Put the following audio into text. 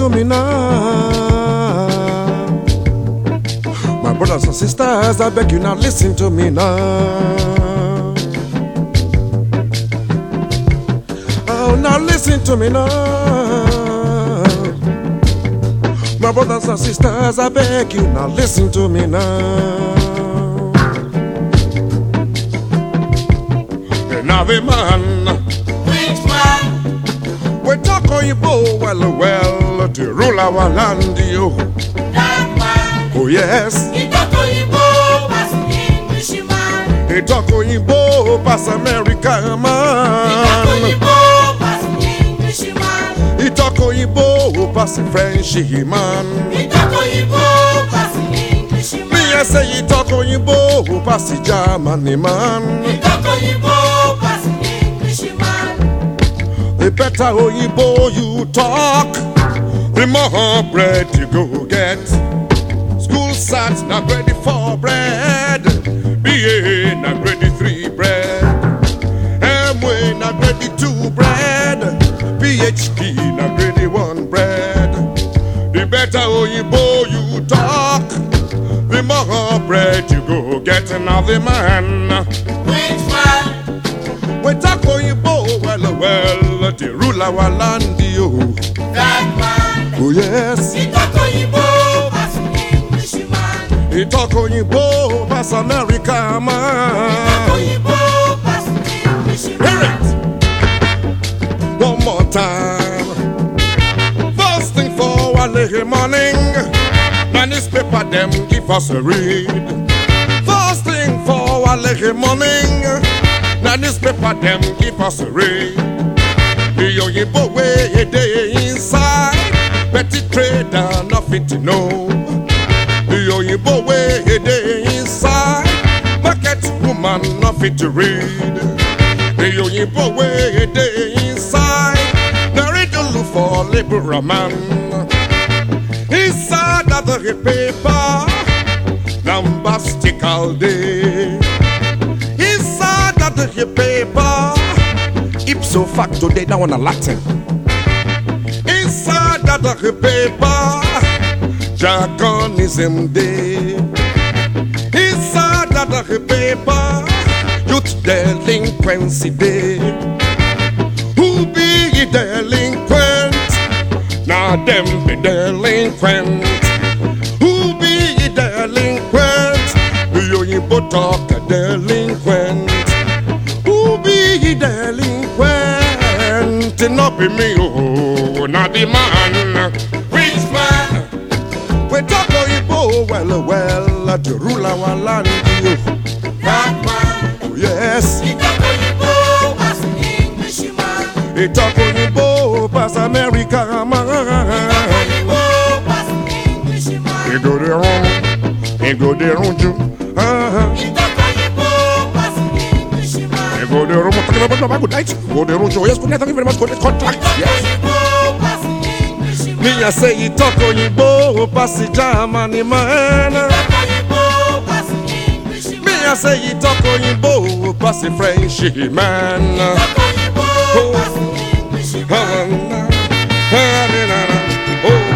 to me now. My brothers and sisters, I beg you now, listen to me now. Oh, now listen to me now. My brothers and sisters, I beg you now, listen to me now. Another man, Which man? we talk Oyibo well to rule our land, yo. That man. Oh yes, He talk Oyibo as Englishman. he talk Oyibo pass America He talk man. Oyibo as Englishman. He talk Oyibo pass French man. He talk Oyibo as Englishman. Me I say he talk Oyibo pass Germany man. He talk Oyibo as Englishman. The better Oyibo you talk, the more bread you go get. School starts not ready for bread. BA not ready 3 bread. MA not ready 2 bread. PhD not ready 1 bread. The better Oyibo you talk, the more bread you go get. Another man, Which man? we talk Oyibo well, to rule our land, yo. That man. Oh yes, He talk Oyibo as Englishman. he talk Oyibo pass America He talk man. Oyibo as Englishman. Hear it one more time. First thing for early morning, now newspaper them give us a read. First thing for early morning, now newspaper them give us a read. The Oyibo way they inside, petty trader nothing to know. The Oyibo way they inside, market woman nothing to read. The Oyibo way they inside, now read the look for liberal man. Inside of the paper, bombastic all day. Inside of the paper, ipso facto they now on a Latin. Inside of the paper, jargonism day. Inside of the paper, youth delinquency day. Who be delinquent? Now them be delinquent. Who be delinquent? The Oyibo talk a delinquent. Who be delinquent? It not be me, oh, not the man. Which man? We talk Oyibo well to rule our land, yo. That man. Oh yes, He talk Oyibo as Englishman. he talk Oyibo pass America He talk man. Oyibo as Englishman. He go there wrong, he go there wrong you. He talk Oyibo as Englishman. He go there wrong. Talking about no good night. Go there wrong you. Yes, good night. Thank you very much. Good contract. Yes. Oyibo as Englishman. Me I say he talk Oyibo pass Germany man. Talk Oyibo as Englishman. Me I say he talk Oyibo pass French man. Talk Oyibo as Englishman. Oh.